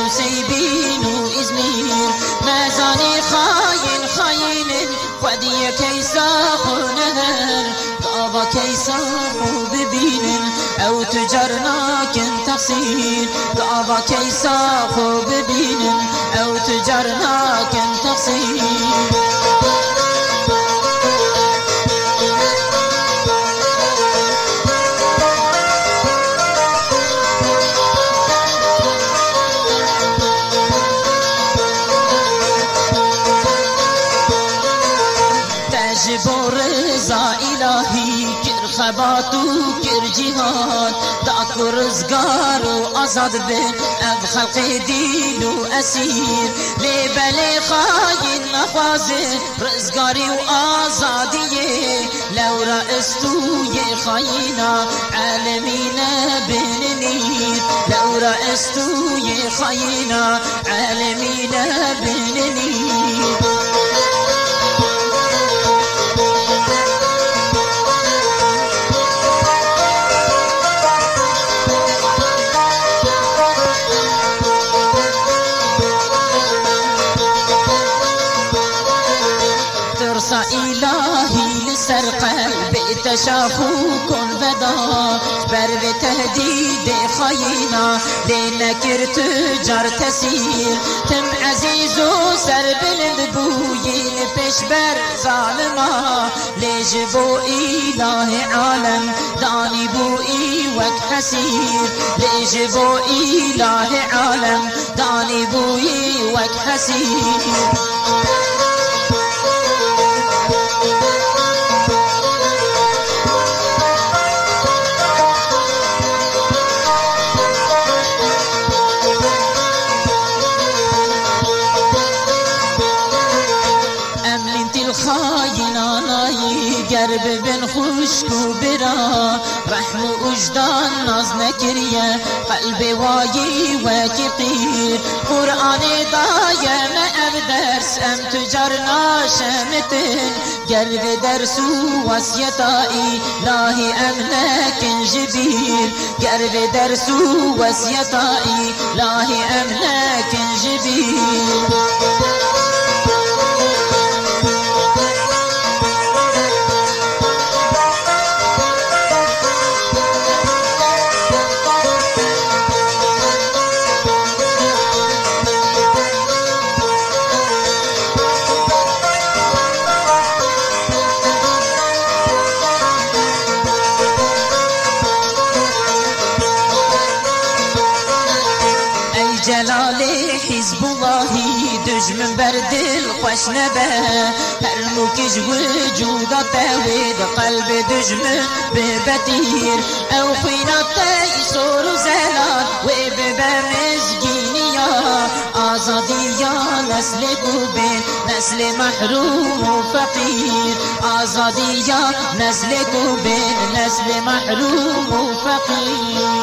سيبين وإزمير نازاني خاين خاين ودي كيساخ نهر طابا كيساخ ببين أو تجرنا كن تقصير طابا كيساخ ببين أو تجرنا كن تقصير جبو رضا إلهي كر خباتو كر جهاد داكو رزقار وأزاد بين أب خلق دين وأسير لبلي خاين نخوازي رزقاري وآزادية لو رأستو يخاينا عالمين بننير لو رأستو يخاينا عالمين بننير إلهي لسر قلبي تشافو كن بدا بر بتهديد خينا لنكر تجار تسير تم عزيزو سر بلند بوين بشبر ظالما لجبو إله عالم داني بوئي وك حسير لجبو إله عالم داني بوئي وك حسير قرب بن خشك وبرا رحم وجدان ناز نكريا قلبي وايي وكقير قرآن دايم ام درس ام تجرنا شمتن قرب درس وسيطائي لاهي امنك جبير قرب درس وسيطائي لاهي امنك جبير جلال حزب الله دجمن بردل خوش نبه هرموكش وجودا تاويد قلب دجمن ببتير او خينات يسور زلال وببا مزجينيا آزادية نسل كوبين نسل محروم وفقير آزادية نسل كوبين نسل محروم وفقير